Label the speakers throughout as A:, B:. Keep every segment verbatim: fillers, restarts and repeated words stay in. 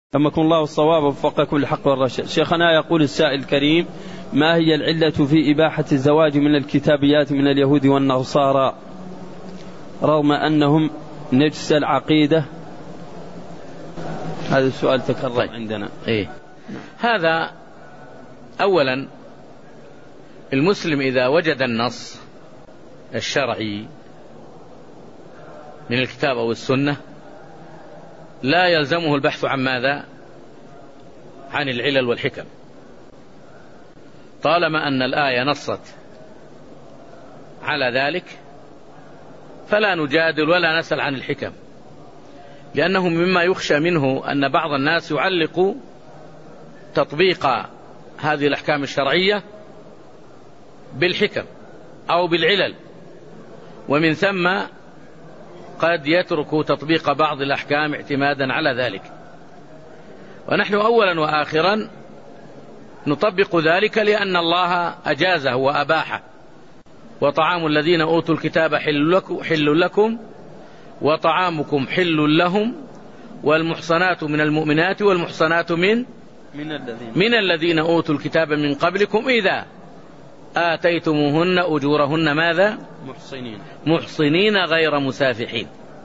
A: أمكن الله الصواب وفقكم للحق والرشد. شيخنا يقول السائل الكريم: ما هي العلة في إباحة الزواج من الكتابيات من اليهود والنصارى رغم أنهم نجس العقيدة؟ هذا السؤال تكرر طيب. عندنا
B: إيه؟ هذا أولا المسلم إذا وجد النص الشرعي من الكتاب أو السنة لا يلزمه البحث عن ماذا؟ عن العلل والحكم، طالما أن الآية نصت على ذلك فلا نجادل ولا نسأل عن الحكم، لأنه مما يخشى منه أن بعض الناس يعلق تطبيق هذه الأحكام الشرعية بالحكم أو بالعلل، ومن ثم قد يترك تطبيق بعض الأحكام اعتمادا على ذلك. ونحن أولا وآخرا نطبق ذلك لأن الله أجازه وأباحه. وطعام الذين أوتوا الكتاب حل لكم وطعامكم حل لهم والمحصنات من المؤمنات والمحصنات من
A: من الذين,
B: من الذين أوتوا الكتاب من قبلكم إذا آتيتموهن أجورهن ماذا؟
A: محصنين
B: محصنين غير مسافحين.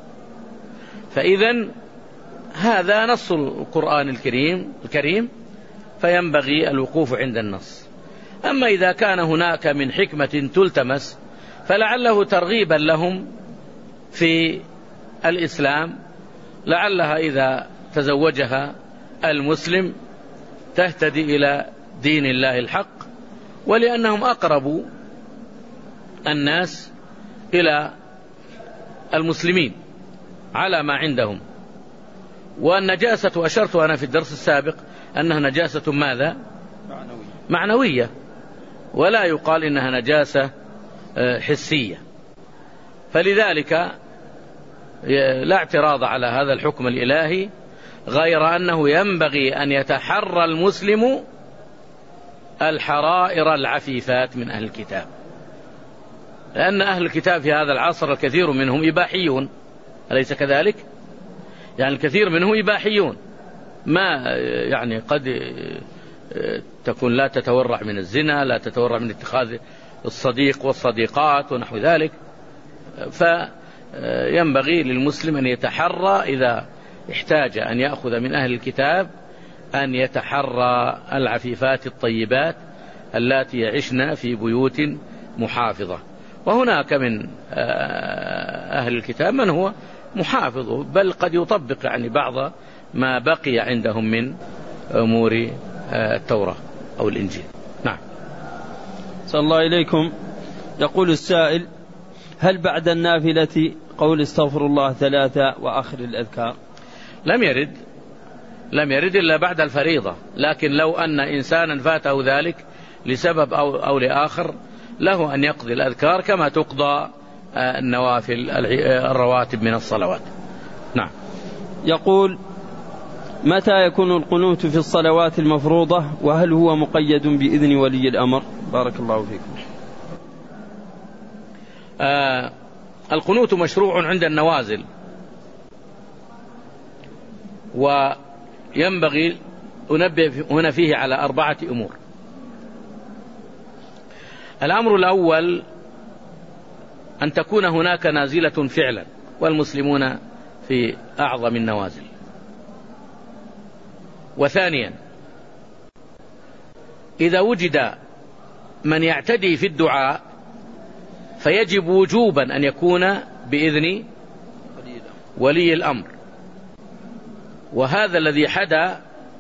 B: فإذن هذا نص القرآن الكريم الكريم فينبغي الوقوف عند النص. أما إذا كان هناك من حكمة تلتمس فلعله ترغيبا لهم في الإسلام، لعلها إذا تزوجها المسلم تهتدي إلى دين الله الحق، ولأنهم أقرب الناس إلى المسلمين على ما عندهم. والنجاسة أشرت أنا في الدرس السابق أنها نجاسة ماذا؟
A: معنوية.
B: معنوية، ولا يقال إنها نجاسة حسية. فلذلك لا اعتراض على هذا الحكم الإلهي، غير أنه ينبغي أن يتحرى المسلم الحرائر العفيفات من أهل الكتاب، لأن أهل الكتاب في هذا العصر الكثير منهم إباحيون، أليس كذلك؟ يعني الكثير منهم إباحيون، ما يعني قد تكون لا تتورع من الزنا، لا تتورع من اتخاذ الصديق والصديقات ونحو ذلك. فينبغي للمسلم أن يتحرى إذا احتاج أن يأخذ من أهل الكتاب أن يتحرى العفيفات الطيبات اللاتي يعشن في بيوت محافظة. وهناك من أهل الكتاب من هو محافظ، بل قد يطبق يعني بعض ما بقي عندهم من أمور التوراة أو الإنجيل. نعم.
A: صلى الله إليكم. يقول السائل: هل بعد النافلة قول استغفر الله ثلاثة وآخر الأذكار؟
B: لم يرد لم يرد إلا بعد الفريضة، لكن لو أن إنسانا فاته ذلك لسبب أو, أو لآخر له أن يقضي الأذكار كما تقضى النوافل الرواتب من الصلوات. نعم.
A: يقول: متى يكون القنوت في الصلوات المفروضة، وهل هو مقيد بإذن ولي الأمر؟ بارك الله فيكم.
B: آه القنوت مشروع عند النوازل، وينبغي أنبه هنا فيه على أربعة أمور. الأمر الأول أن تكون هناك نازلة فعلا، والمسلمون في أعظم النوازل. وثانيا إذا وجد من يعتدي في الدعاء فيجب وجوبا أن يكون بإذن ولي الأمر، وهذا الذي حدا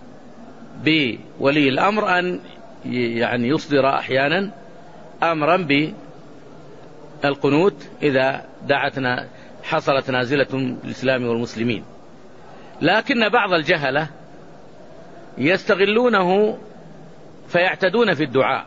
B: بولي الأمر أن يعني يصدر أحيانا أمرا بالقنوت إذا دعتنا حصلت نازلة الإسلام والمسلمين. لكن بعض الجهلة يستغلونه فيعتدون في الدعاء،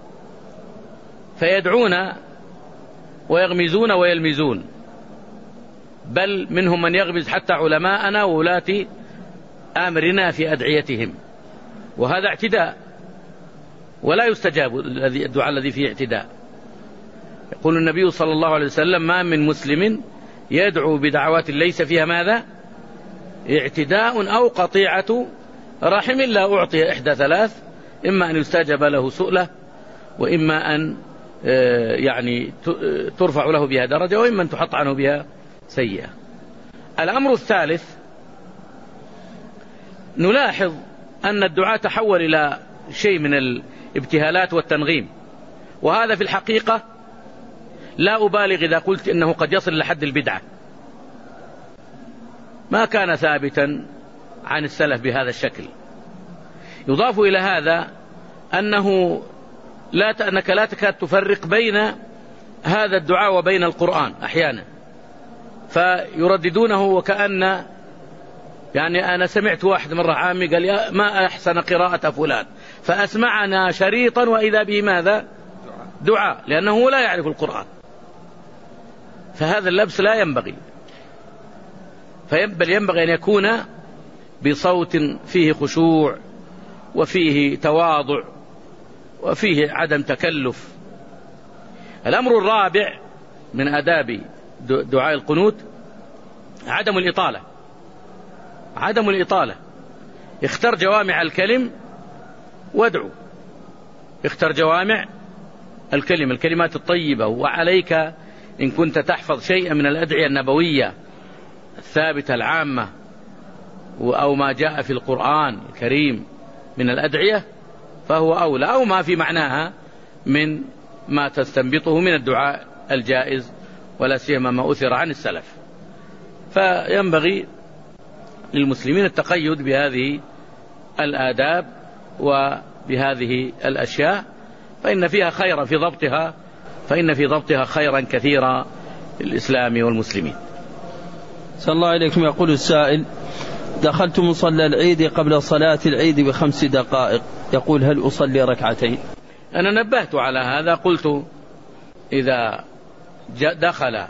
B: فيدعون ويغمزون ويلمزون، بل منهم من يغمز حتى علماءنا وولاة آمرنا في أدعيتهم، وهذا اعتداء ولا يستجاب الدعاء الذي فيه اعتداء. يقول النبي صلى الله عليه وسلم: ما من مسلم يدعو بدعوات ليس فيها ماذا؟ اعتداء أو قطيعة رحم الله أعطي إحدى ثلاث: إما أن يستجب له سؤله، وإما أن يعني ترفع له بها درجة، وإما أن تحط عنه بها سيئة. الأمر الثالث، نلاحظ أن الدعاء تحول إلى شيء من الابتهالات والتنغيم، وهذا في الحقيقة لا أبالغ إذا قلت إنه قد يصل لحد البدعة. ما كان ثابتا عن السلف بهذا الشكل. يضاف إلى هذا أنه لا ت... أنك لا تكاد تفرق بين هذا الدعاء وبين القرآن أحيانا، فيرددونه وكأن يعني أنا سمعت واحد مرة عامي قال يا ما أحسن قراءة فلان، فأسمعنا شريطا وإذا به ماذا؟ دعاء، لأنه لا يعرف القرآن. فهذا اللبس لا ينبغي، بل ينبغي أن يكون بصوت فيه خشوع وفيه تواضع وفيه عدم تكلف. الأمر الرابع من آداب دعاء القنوت عدم الإطالة. عدم الإطالة، اختر جوامع الكلم وادعو، اختر جوامع الكلم، الكلمات الطيبة. وعليك إن كنت تحفظ شيئا من الأدعية النبوية الثابتة العامة أو ما جاء في القرآن الكريم من الأدعية فهو أولى، أو ما في معناها من ما تستنبطه من الدعاء الجائز، ولا سيما ما أثر عن السلف. فينبغي للمسلمين التقيد بهذه الآداب وبهذه الأشياء، فإن فيها خيرا في ضبطها، فإن في ضبطها خيرا كثيرا للإسلام والمسلمين.
A: صلى الله عليكم. يقول السائل: دخلت مصلى العيد قبل صلاة العيد بخمس دقائق، يقول هل أصلي ركعتين؟
B: أنا نبهت على هذا، قلت إذا دخل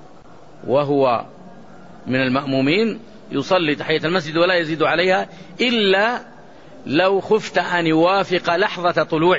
B: وهو من المأمومين يصلي تحية المسجد ولا يزيد عليها، إلا لو خفت أن يوافق لحظة طلوع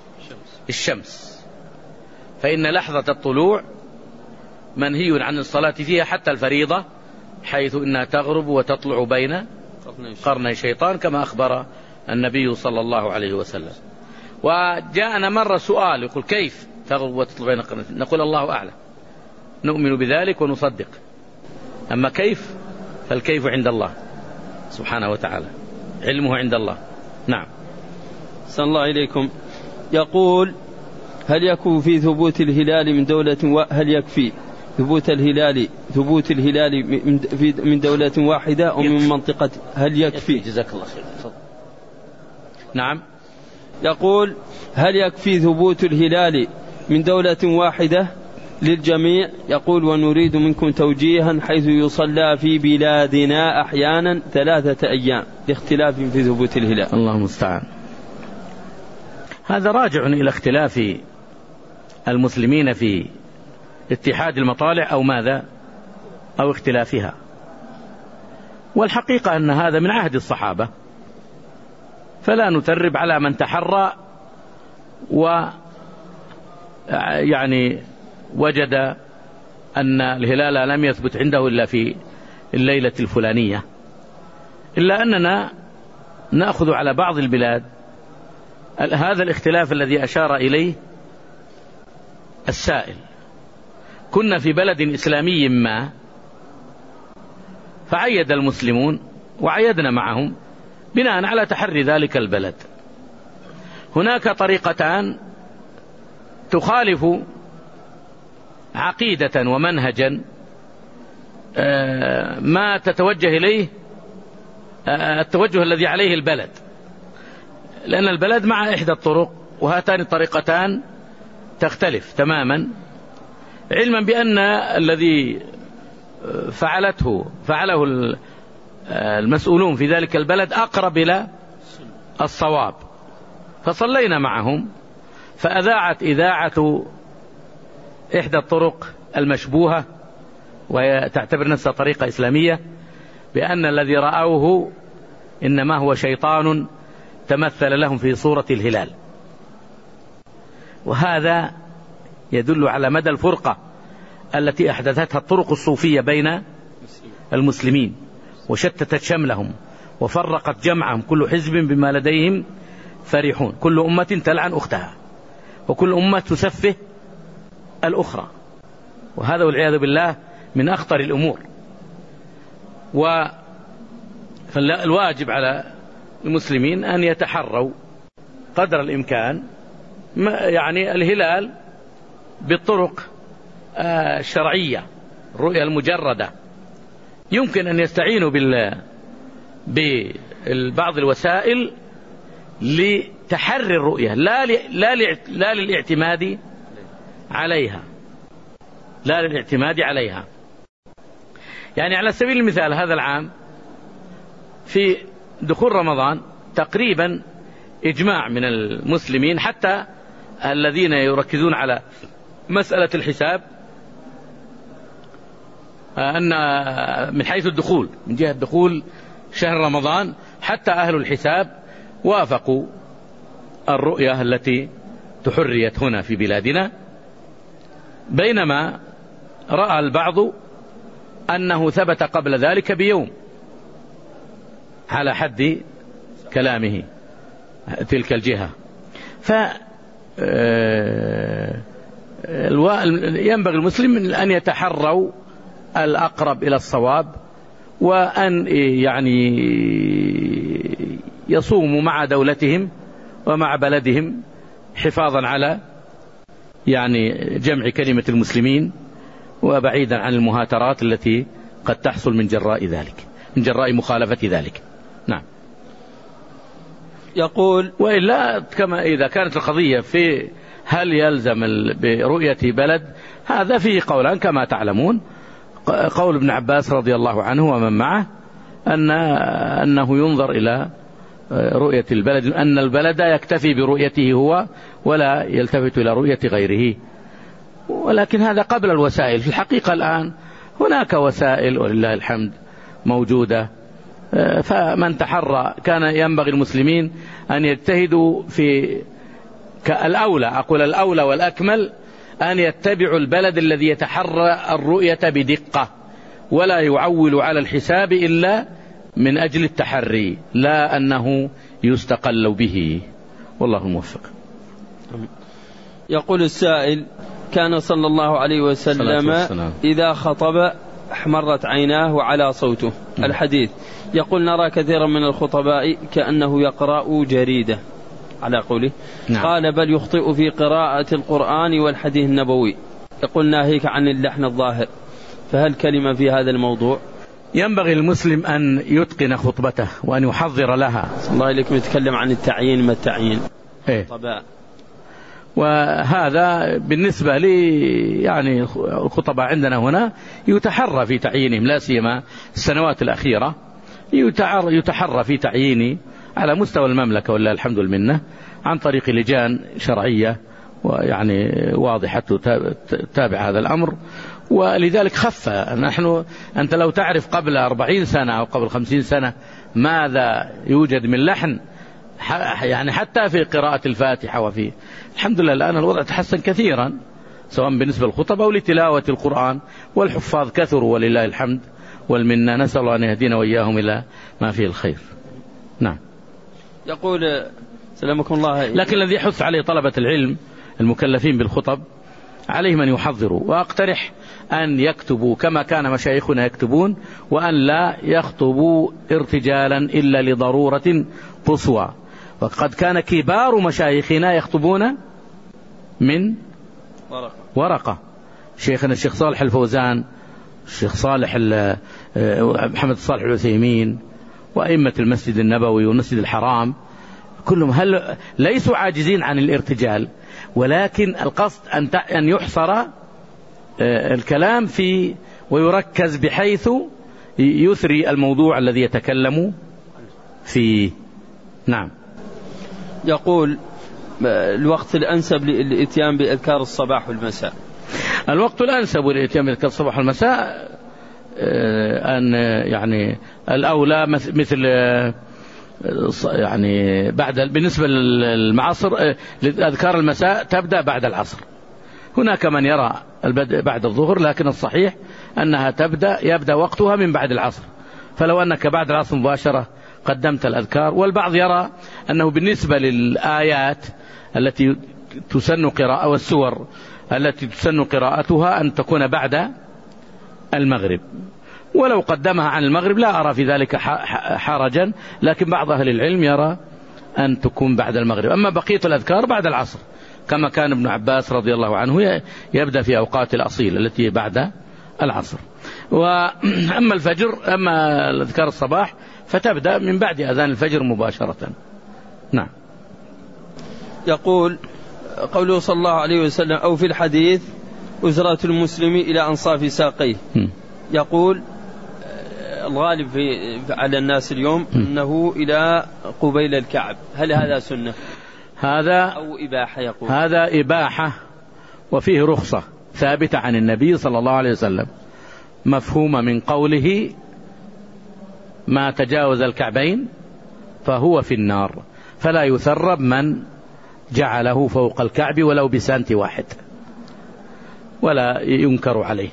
B: الشمس، فإن لحظة الطلوع منهي عن الصلاة فيها حتى الفريضة، حيث إنها تغرب وتطلع بين قرني شيطان كما أخبر النبي صلى الله عليه وسلم. وجاءنا مرة سؤال يقول كيف تغرب وتطلع بين قرني؟ نقول الله أعلم، نؤمن بذلك ونصدق، أما كيف فالكيف عند الله سبحانه وتعالى، علمه عند الله. نعم.
A: صلى الله عليكم. يقول هل يكون في ثبوت الهلال من دولة و... هل يكفي ثبوت الهلال ثبوت الهلال من, في... من دولة واحدة أو من منطقة؟ هل يكفي؟
B: جزاك الله خير. نعم.
A: يقول هل يكفي ثبوت الهلال من دولة واحدة للجميع؟ يقول ونريد منكم توجيها، حيث يصلى في بلادنا أحيانا ثلاثة أيام لاختلاف في ثبوت الهلال.
B: الله المستعان. هذا راجع إلى اختلاف المسلمين في اتحاد المطالع أو ماذا أو اختلافها، والحقيقة أن هذا من عهد الصحابة، فلا نترب على من تحرى و يعني وجد أن الهلال لم يثبت عنده إلا في الليلة الفلانية، إلا أننا نأخذ على بعض البلاد هذا الاختلاف الذي أشار إليه السائل. كنا في بلد إسلامي ما فعيد المسلمون وعيدنا معهم بناء على تحري ذلك البلد. هناك طريقتان تخالف عقيدة ومنهجا ما تتوجه إليه التوجه الذي عليه البلد، لأن البلد مع إحدى الطرق، وهاتان الطريقتان تختلف تماما، علما بأن الذي فعلته فعله المسؤولون في ذلك البلد أقرب إلى الصواب. فصلينا معهم، فأذاعت إذاعة إحدى الطرق المشبوهة وهي تعتبر نفسها طريقة إسلامية بأن الذي رأوه إنما هو شيطان تمثل لهم في صورة الهلال، وهذا يدل على مدى الفرقة التي أحدثتها الطرق الصوفية بين المسلمين وشتتت شملهم وفرقت جمعهم كل حزب بما لديهم فرحون. كل أمة تلعن أختها وكل أمة تسفه الأخرى، وهذا والعياذ بالله من أخطر الأمور. والواجب على المسلمين أن يتحروا قدر الإمكان يعني الهلال بالطرق الشرعية، الرؤية المجردة. يمكن أن يستعينوا ببعض الوسائل لتحري الرؤية، لا لا لا للاعتماد عليها، لا للاعتماد عليها. يعني على سبيل المثال هذا العام في دخول رمضان تقريبا إجماع من المسلمين حتى الذين يركزون على مسألة الحساب أن من حيث الدخول، من جهة دخول شهر رمضان، حتى أهل الحساب وافقوا الرؤية التي تحريت هنا في بلادنا، بينما رأى البعض أنه ثبت قبل ذلك بيوم على حد كلامه تلك الجهة. ف ينبغي المسلم أن يتحروا الأقرب إلى الصواب، وأن يعني يصوموا مع دولتهم ومع بلدهم حفاظا على يعني جمع كلمة المسلمين، وبعيدا عن المهاترات التي قد تحصل من جراء ذلك، من جراء مخالفة ذلك. نعم.
A: يقول
B: وإلا كما إذا كانت القضية في هل يلزم برؤية بلد، هذا فيه قولان كما تعلمون. قول ابن عباس رضي الله عنه ومن معه أن أنه ينظر إلى رؤية البلد، أن البلد يكتفي برؤيته هو ولا يلتفت إلى رؤية غيره. ولكن هذا قبل الوسائل. في الحقيقة الآن هناك وسائل ولله الحمد موجودة، فمن تحرى كان ينبغي المسلمين أن يجتهدوا في الأولى، أقول الأولى والأكمل، أن يتبعوا البلد الذي يتحرى الرؤية بدقة، ولا يعول على الحساب إلا من أجل التحري، لا أنه يستقل به. والله الموفق.
A: يقول السائل: كان صلى الله عليه وسلم إذا خطب احمرت عيناه وعلى صوته. م. الحديث يقول: نرى كثيرا من الخطباء كأنه يقرأ جريدة على قوله. نعم. قال: بل يخطئ في قراءة القرآن والحديث النبوي. يقول: ناهيك عن اللحن الظاهر، فهل كلمة في هذا الموضوع؟
B: ينبغي المسلم أن يتقن خطبته وأن يحضر لها.
A: صلى الله عليكم يتكلم عن التعيين، ما التعيين؟
B: إيه؟ طبعا. وهذا بالنسبة لي يعني الخطباء عندنا هنا يتحرى في تعيينهم، لا سيما السنوات الأخيرة يتحرى في تعييني على مستوى المملكة والله الحمد والمنة عن طريق لجان شرعية ويعني واضحة تتابع هذا الأمر. ولذلك خف. نحن أنت لو تعرف قبل أربعين سنة أو قبل خمسين سنة ماذا يوجد من لحن يعني حتى في قراءة الفاتحة، وفي الحمد لله الآن الوضع تحسن كثيرا سواء بالنسبة للخطبة ولتلاوة القرآن، والحفاظ كثروا ولله الحمد والمنة. نسأل الله أن يهدينا وإياهم إلى ما فيه الخير. نعم.
A: يقول سلامكم الله.
B: لكن الذي يحث عليه طلبة العلم المكلفين بالخطب عليهم أن يحضروا، وأقترح أن يكتبوا كما كان مشايخنا يكتبون، وأن لا يخطبوا ارتجالا إلا لضرورة قصوى. وقد كان كبار مشايخنا يخطبون من ورقة, ورقة. شيخنا الشيخ صالح الفوزان، الشيخ صالح محمد صالح العثيمين، وأئمة المسجد النبوي والمسجد الحرام كلهم هل ليسوا عاجزين عن الارتجال، ولكن القصد أن أن يحصر الكلام في ويركز بحيث يثري الموضوع الذي يتكلم فيه. نعم.
A: يقول: الوقت الأنسب للإتيان بأذكار الصباح والمساء.
B: الوقت الأنسب للإتيان بأذكار الصباح والمساء أن يعني الأولى مثل يعني بعد بالنسبة للمعصر لأذكار المساء تبدأ بعد العصر. هناك من يرى البدء بعد الظهر، لكن الصحيح أنها تبدأ يبدأ وقتها من بعد العصر. فلو أنك بعد العصر مباشرة قدمت الأذكار. والبعض يرى أنه بالنسبة للآيات التي تسن قراءة والسور التي تسن قراءتها أن تكون بعد المغرب، ولو قدمها عن المغرب لا أرى في ذلك حرجا، لكن بعض أهل العلم يرى أن تكون بعد المغرب. أما بقية الأذكار بعد العصر، كما كان ابن عباس رضي الله عنه يبدأ في أوقات الأصيل التي بعد العصر. وأما الفجر، أما الأذكار الصباح فتبدأ من بعد أذان الفجر مباشرة. نعم.
A: يقول قوله صلى الله عليه وسلم أو في الحديث أزرة المسلم إلى أنصاف ساقيه، يقول الغالب في على الناس اليوم أنه إلى قبيل الكعب، هل هذا سنة
B: هذا
A: أو إباحة؟ يقول
B: هذا إباحة وفيه رخصة ثابتة عن النبي صلى الله عليه وسلم، مفهومة من قوله ما تجاوز الكعبين فهو في النار، فلا يثرب من جعله فوق الكعب ولو بسنتي واحد، ولا ينكر عليه.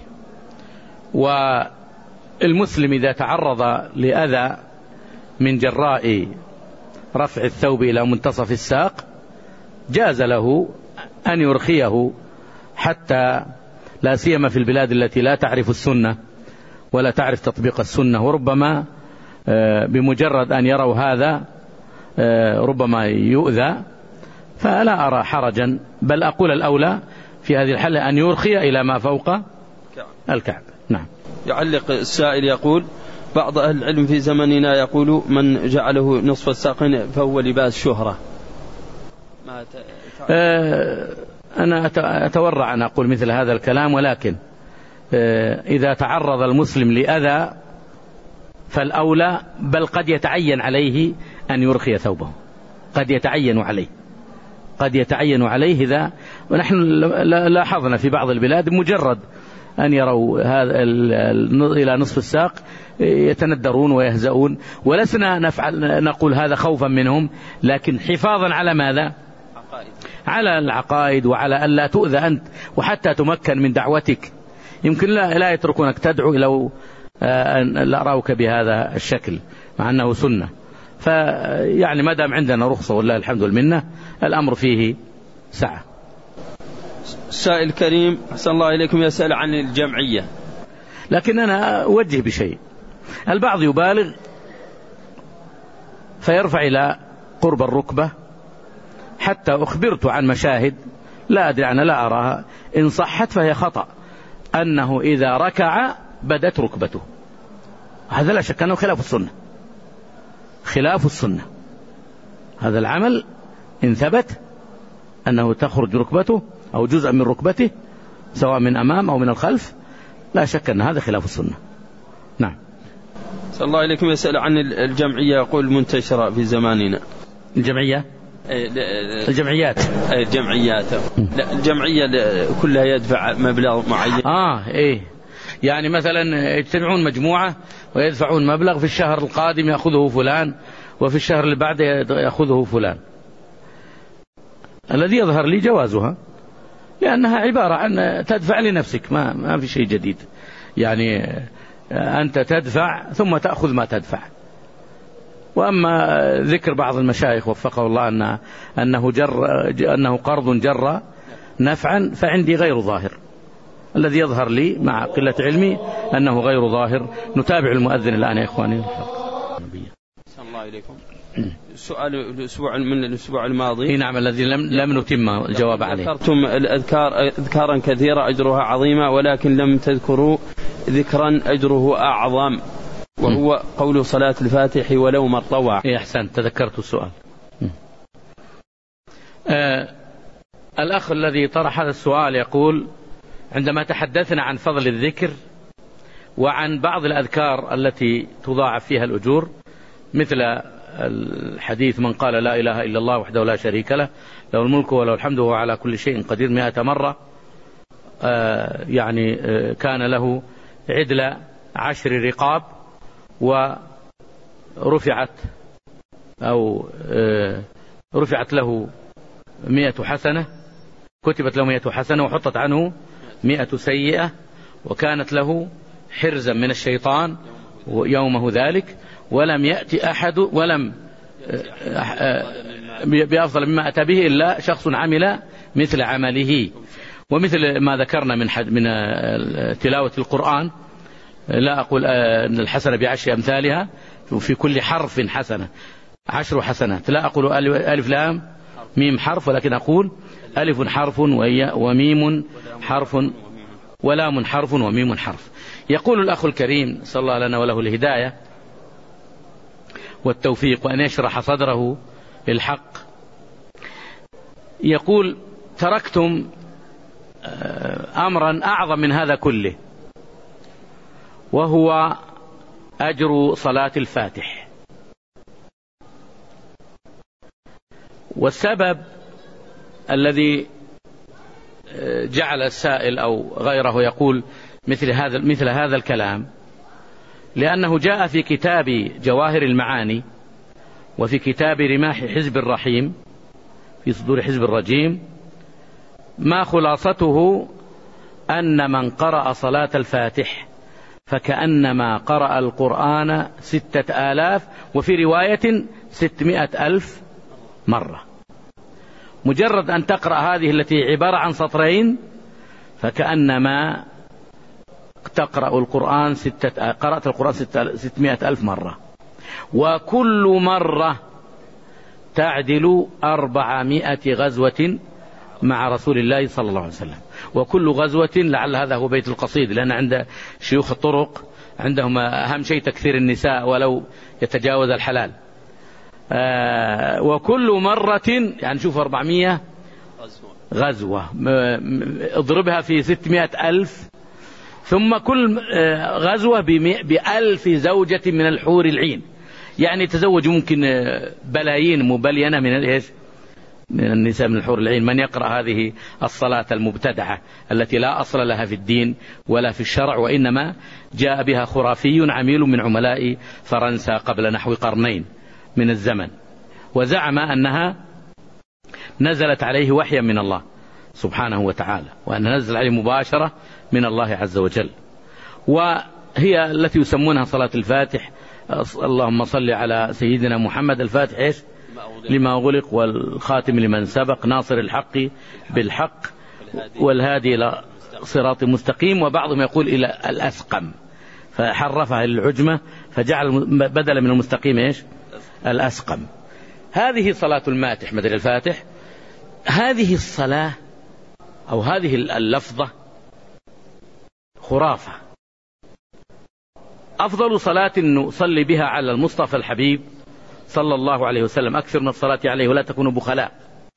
B: والمسلم إذا تعرض لأذى من جراء رفع الثوب إلى منتصف الساق جاز له أن يرخيه، حتى لا سيما في البلاد التي لا تعرف السنة ولا تعرف تطبيق السنة، وربما بمجرد أن يروا هذا ربما يؤذى، فلا أرى حرجا، بل أقول الأولى في هذه الحالة أن يرخي إلى ما فوق الكعب. نعم.
A: يعلق السائل يقول بعض أهل العلم في زمننا يقول من جعله نصف الساقين فهو لباس شهرة. ما
B: أه أنا أتورع أن أقول مثل هذا الكلام، ولكن أه إذا تعرض المسلم لأذى فالأولى، بل قد يتعين عليه أن يرخي ثوبه، قد يتعين عليه قد يتعين عليه إذا، ونحن لاحظنا في بعض البلاد مجرد أن يروا هذا إلى نصف الساق يتندرون ويهزؤون، ولسنا نفعل نقول هذا خوفا منهم، لكن حفاظا على ماذا؟ على العقائد، وعلى أن لا تؤذى أنت، وحتى تمكن من دعوتك. يمكن لا, لا يتركونك تدعو لو لا أراوك بهذا الشكل، مع أنه سنة. فيعني ما دام عندنا رخصة والله الحمد والمنة الأمر فيه سعة.
A: سائل كريم أحسن الله إليكم يسأل عن الجمعية،
B: لكن أنا أوجه بشيء. البعض يبالغ فيرفع إلى قرب الركبة، حتى أخبرت عن مشاهد لا أدري أنا لا أراها، إن صحت فهي خطأ، أنه إذا ركع بدت ركبته، هذا لا شك أنه خلاف السنة، خلاف السنة. هذا العمل إن ثبت أنه تخرج ركبته أو جزء من ركبته سواء من أمام أو من الخلف، لا شك أن هذا خلاف السنة. نعم.
A: صلى الله عليكم يسأل عن الجمعية، يقول منتشرة في زماننا.
B: الجمعية الجمعيات
A: الجمعيات لا الجمعية كلها يدفع مبلغ معين.
B: آه إيه، يعني مثلا يجتمعون مجموعة ويدفعون مبلغ، في الشهر القادم يأخذه فلان، وفي الشهر اللي بعده يأخذه فلان. الذي يظهر لي جوازها، لأنها عبارة عن تدفع لنفسك، ما, ما في شيء جديد، يعني أنت تدفع ثم تأخذ ما تدفع. وأما ذكر بعض المشايخ وفقه الله أن أنه, جر أنه قرض جر نفعا، فعندي غير ظاهر. الذي يظهر لي مع قلة علمي أنه غير ظاهر. نتابع المؤذن الآن يا إخواني.
A: صلى الله عليكم. سؤال الأسبوع من الأسبوع الماضي.
B: نعم، الذي لم لم نتم الجواب عليه.
A: ذكرتم الأذكار أذكارا كثيرة أجرها عظيمة، ولكن لم تذكروا ذكرا أجره أعظم، وهو قول صلاة الفاتح ولو ما طوع.
B: إيه أحسن، تذكرت السؤال. آه الأخ الذي طرح هذا السؤال يقول: عندما تحدثنا عن فضل الذكر وعن بعض الأذكار التي تضاعف فيها الأجور، مثل الحديث من قال لا إله إلا الله وحده لا شريك له له الملك وله الحمد وهو على كل شيء قدير مئة مرة، آه يعني آه كان له عدل عشر رقاب، ورفعت أو آه رفعت له مئة حسنة، كتبت له مئة حسنة وحطت عنه مئة سيئة، وكانت له حرزا من الشيطان يومه ذلك، ولم يأتي أحد ولم بأفضل مما أتى به إلا شخص عمل مثل عمله. ومثل ما ذكرنا من من تلاوة القرآن، لا أقول أن الحسنة بعشر أمثالها، وفي كل حرف حسنة عشر حسنات. لا أقول ألف لام ميم حرف، ولكن أقول ألف حرف وميم حرف ولام حرف وميم حرف. يقول الأخ الكريم صلى الله لنا وله الهداية والتوفيق وأن يشرح صدره للحق، يقول: تركتم أمرا أعظم من هذا كله، وهو أجر صلاة الفاتح. والسبب الذي جعل السائل أو غيره يقول مثل هذا مثل هذا الكلام، لأنه جاء في كتاب جواهر المعاني وفي كتاب رماح حزب الرحيم في صدور حزب الرجيم ما خلاصته أن من قرأ صلاة الفاتح فكأنما قرأ القرآن ستة آلاف، وفي رواية ستمائة ألف مرة. مجرد أن تقرأ هذه التي عبارة عن سطرين فكأنما تقرأ القرآن ستة قرأت القرآن ستمائة ألف مرة، وكل مرة تعدل أربعمائة غزوة مع رسول الله صلى الله عليه وسلم. وكل غزوة، لعل هذا هو بيت القصيد، لأن عند شيوخ الطرق عندهم أهم شيء تكثير النساء ولو يتجاوز الحلال. آه وكل مرة يعني شوف أربعمائة غزوة اضربها في ستمائة ألف، ثم كل غزوة بألف زوجة من الحور العين، يعني تزوج ممكن بلايين مبلينة من الايش من النساء من الحور العين. من يقرأ هذه الصلاة المبتدعة التي لا أصل لها في الدين ولا في الشرع، وإنما جاء بها خرافي عميل من عملاء فرنسا قبل نحو قرنين من الزمن، وزعم أنها نزلت عليه وحيا من الله سبحانه وتعالى، وأن نزل عليه مباشرة من الله عز وجل، وهي التي يسمونها صلاة الفاتح. اللهم صل على سيدنا محمد الفاتح إيش لما أغلق والخاتم لمن سبق ناصر الحق بالحق والهادي إلى صراط مستقيم. وبعضهم يقول إلى الأسقم فحرفها العجمة فجعل بدلا من المستقيم إيش الأسقم. هذه صلاة الماتح مثل الفاتح. هذه الصلاة أو هذه اللفظة خرافة. أفضل صلاة نصلي بها على المصطفى الحبيب صلى الله عليه وسلم، أكثر من الصلاة عليه ولا تكونوا بخلاء.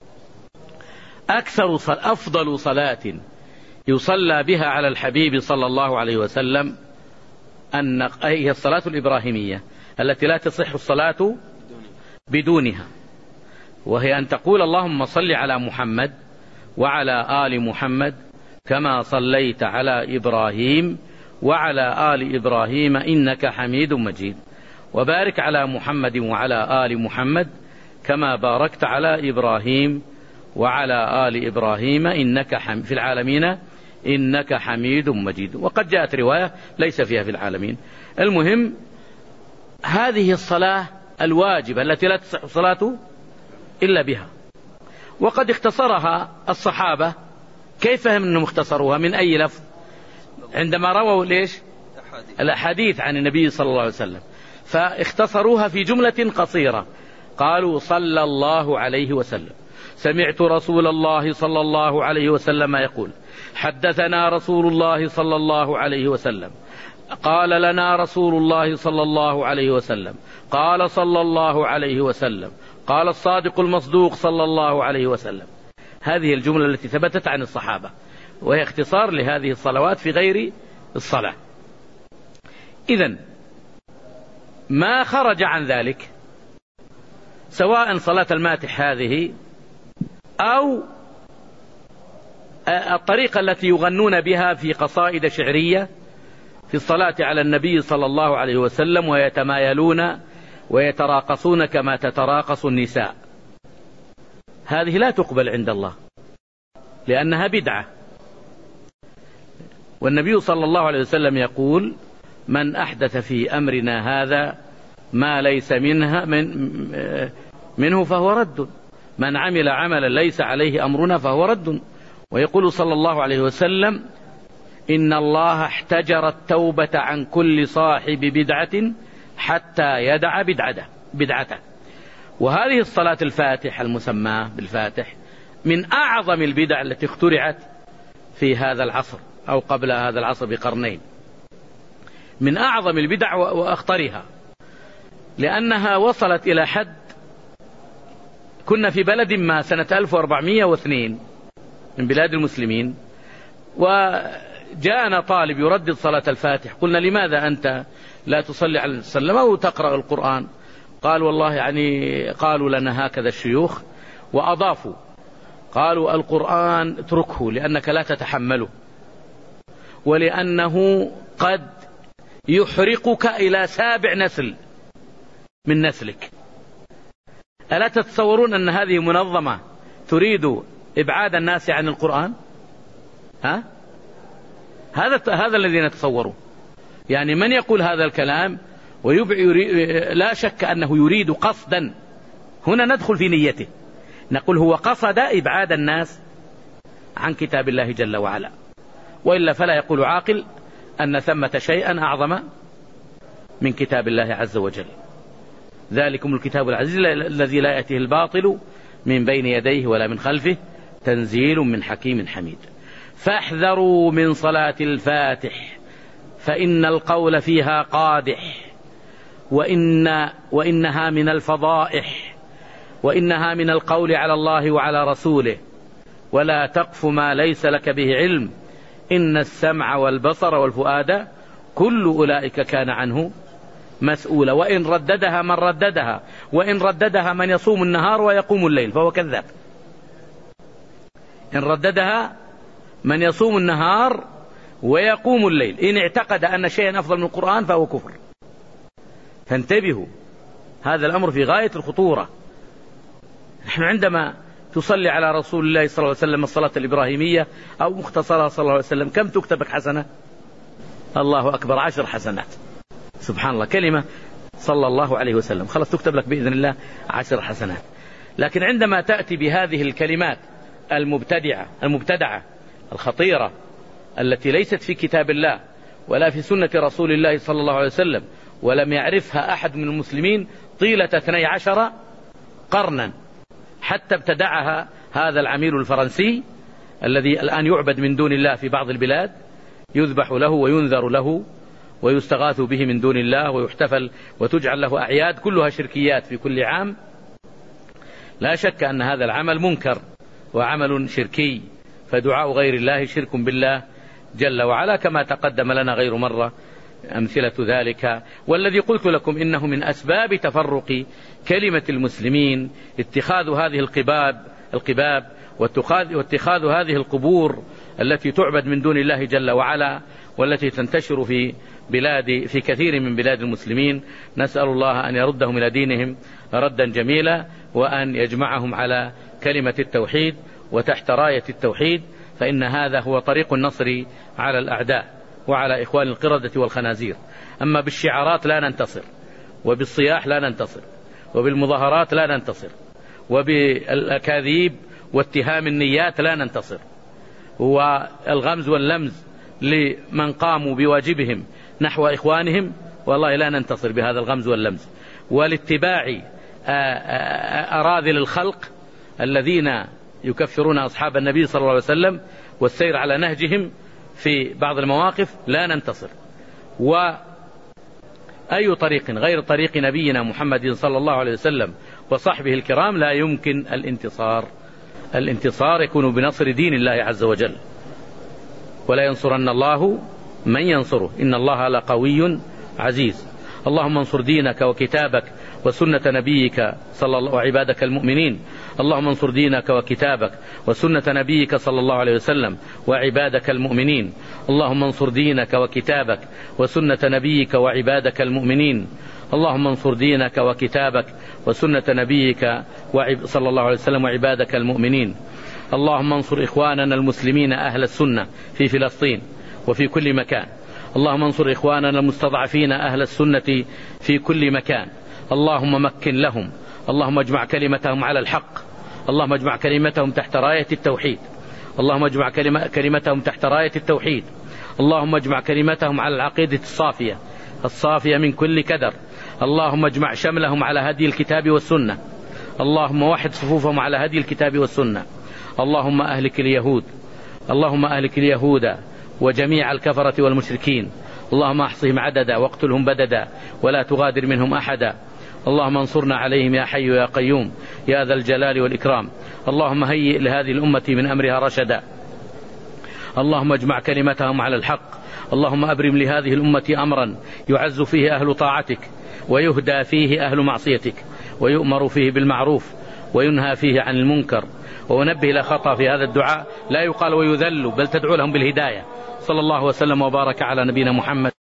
B: أكثر صل... أفضل صلاة يصلى بها على الحبيب صلى الله عليه وسلم أن هي الصلاة الإبراهيمية التي لا تصح الصلاة بدونها، وهي أن تقول اللهم صل على محمد وعلى آل محمد كما صليت على إبراهيم وعلى آل إبراهيم إنك حميد مجيد، وبارك على محمد وعلى آل محمد كما باركت على إبراهيم وعلى آل إبراهيم إنك حميد في العالمين إنك حميد مجيد. وقد جاءت رواية ليس فيها في العالمين. المهم هذه الصلاة الواجبة التي لا تصح الصلاة إلا بها، وقد اختصرها الصحابة. كيف هم أنهم اختصروها؟ من أي لفظ؟ عندما رووا ليش الأحاديث عن النبي صلى الله عليه وسلم فاختصروها في جملة قصيرة، قالوا صلى الله عليه وسلم، سمعت رسول الله صلى الله عليه وسلم يقول، حدثنا رسول الله صلى الله عليه وسلم، قال لنا رسول الله صلى الله عليه وسلم، قال صلى الله عليه وسلم، قال الصادق المصدوق صلى الله عليه وسلم. هذه الجملة التي ثبتت عن الصحابة، وهي اختصار لهذه الصلوات في غير الصلاة. إذن ما خرج عن ذلك سواء صلاة الماتح هذه أو الطريقة التي يغنون بها في قصائد شعرية في الصلاة على النبي صلى الله عليه وسلم ويتمايلون ويتراقصون كما تتراقص النساء، هذه لا تقبل عند الله لأنها بدعة. والنبي صلى الله عليه وسلم يقول من أحدث في أمرنا هذا ما ليس منها من منه فهو رد، من عمل عملا ليس عليه أمرنا فهو رد. ويقول صلى الله عليه وسلم إن الله احتجر التوبة عن كل صاحب بدعة حتى يدع بدعته بدعته. وهذه الصلاة الفاتح المسماة بالفاتح من أعظم البدع التي اخترعت في هذا العصر أو قبل هذا العصر بقرنين، من أعظم البدع وأخطرها، لأنها وصلت إلى حد كنا في بلد ما سنة ألف وأربعمائة واثنين من بلاد المسلمين، وجاءنا طالب يردد صلاة الفاتح، قلنا لماذا أنت لا تصلي على النبي صلى الله عليه وسلم وتقرأ القرآن؟ قال والله يعني قالوا لنا هكذا الشيوخ، وأضافوا قالوا القرآن اتركه لأنك لا تتحمله، ولأنه قد يحرقك إلى سابع نسل من نسلك. ألا تتصورون أن هذه منظمة تريد إبعاد الناس عن القرآن؟ ها؟ هذا هذا الذي نتصوره. يعني من يقول هذا الكلام لا شك أنه يريد قصدا، هنا ندخل في نيته، نقول هو قصد إبعاد الناس عن كتاب الله جل وعلا، وإلا فلا يقول عاقل أن ثمة شيئا أعظم من كتاب الله عز وجل. ذلكم الكتاب العزيز الذي لا يأتيه الباطل من بين يديه ولا من خلفه تنزيل من حكيم حميد. فاحذروا من صلاة الفاتح فإن القول فيها قادح، وإن وإنها من الفضائح، وإنها من القول على الله وعلى رسوله، ولا تقف ما ليس لك به علم، إن السمع والبصر والفؤاد كل أولئك كان عنه مسؤولا. وإن رددها من رددها وإن رددها من يصوم النهار ويقوم الليل فهو كذاب. إن رددها من يصوم النهار ويقوم الليل، إن اعتقد أن شيئا أفضل من القرآن فهو كفر. فانتبهوا، هذا الأمر في غاية الخطورة. نحن عندما تصلي على رسول الله صلى الله عليه وسلم الصلاة الإبراهيمية أو مختصرها صلى الله عليه وسلم، كم تكتبك حسنة؟ الله أكبر، عشر حسنات. سبحان الله، كلمة صلى الله عليه وسلم خلاص تكتب لك بإذن الله عشر حسنات. لكن عندما تأتي بهذه الكلمات المبتدعة المبتدعة الخطيرة التي ليست في كتاب الله ولا في سنة رسول الله صلى الله عليه وسلم، ولم يعرفها أحد من المسلمين طيلة اثني عشر قرنا، حتى ابتدعها هذا العميل الفرنسي الذي الآن يعبد من دون الله في بعض البلاد، يذبح له وينذر له ويستغاث به من دون الله ويحتفل وتجعل له أعياد، كلها شركيات في كل عام. لا شك أن هذا العمل منكر وعمل شركي، فدعاء غير الله شرك بالله جل وعلا، كما تقدم لنا غير مرة أمثلة ذلك. والذي قلت لكم إنه من أسباب تفرق كلمة المسلمين اتخاذ هذه القباب القباب واتخاذ هذه القبور التي تعبد من دون الله جل وعلا، والتي تنتشر في بلاد في كثير من بلاد المسلمين. نسأل الله أن يردهم إلى دينهم ردا جميلا، وأن يجمعهم على كلمة التوحيد وتحت راية التوحيد، فإن هذا هو طريق النصر على الأعداء وعلى إخوان القردة والخنازير. أما بالشعارات لا ننتصر، وبالصياح لا ننتصر، وبالمظاهرات لا ننتصر، وبالأكاذيب واتهام النيات لا ننتصر، والغمز واللمز لمن قاموا بواجبهم نحو إخوانهم والله لا ننتصر بهذا الغمز واللمز. والاتباع أراذل الخلق الذين يكفرون أصحاب النبي صلى الله عليه وسلم والسير على نهجهم في بعض المواقف لا ننتصر. وأي طريق غير طريق نبينا محمد صلى الله عليه وسلم وصحبه الكرام لا يمكن الانتصار. الانتصار يكون بنصر دين الله عز وجل، ولا ينصرن الله من ينصره، إن الله لقوي عزيز. اللهم انصر دينك وكتابك وسنة نبيك صلى الله وعبادك المؤمنين. اللهم انصر دينك وكتابك وسنة نبيك صلى الله عليه وسلم وعبادك المؤمنين. اللهم انصر دينك وكتابك وسنة نبيك وعبادك المؤمنين. اللهم انصر دينك وكتابك وسنة نبيك صلى الله عليه وسلم وعبادك المؤمنين. اللهم انصر إخواننا المسلمين أهل السنة في فلسطين وفي كل مكان. اللهم انصر إخواننا المستضعفين أهل السنة في كل مكان. اللهم مكن لهم، اللهم اجمع كلمتهم على الحق، اللهم اجمع كلمتهم تحت راية التوحيد، اللهم اجمع كلمتهم تحت راية التوحيد، اللهم اجمع كلمتهم على العقيدة الصافية الصافية من كل كدر، اللهم اجمع شملهم على هدي الكتاب والسنة، اللهم وحد صفوفهم على هدي الكتاب والسنة، اللهم أهلك اليهود، اللهم أهلك اليهود وجميع الكفرة والمشركين، اللهم احصهم عددا واقتلهم بددا ولا تغادر منهم أحدا، اللهم انصرنا عليهم يا حي يا قيوم يا ذا الجلال والإكرام، اللهم هيئ لهذه الأمة من أمرها رشدا، اللهم اجمع كلمتهم على الحق، اللهم أبرم لهذه الأمة أمرا يعز فيه أهل طاعتك ويهدى فيه أهل معصيتك ويؤمر فيه بالمعروف وينهى فيه عن المنكر. ونبه إلى خطأ في هذا الدعاء، لا يقال ويذل بل تدعو لهم بالهداية. صلى الله وسلم وبارك على نبينا محمد.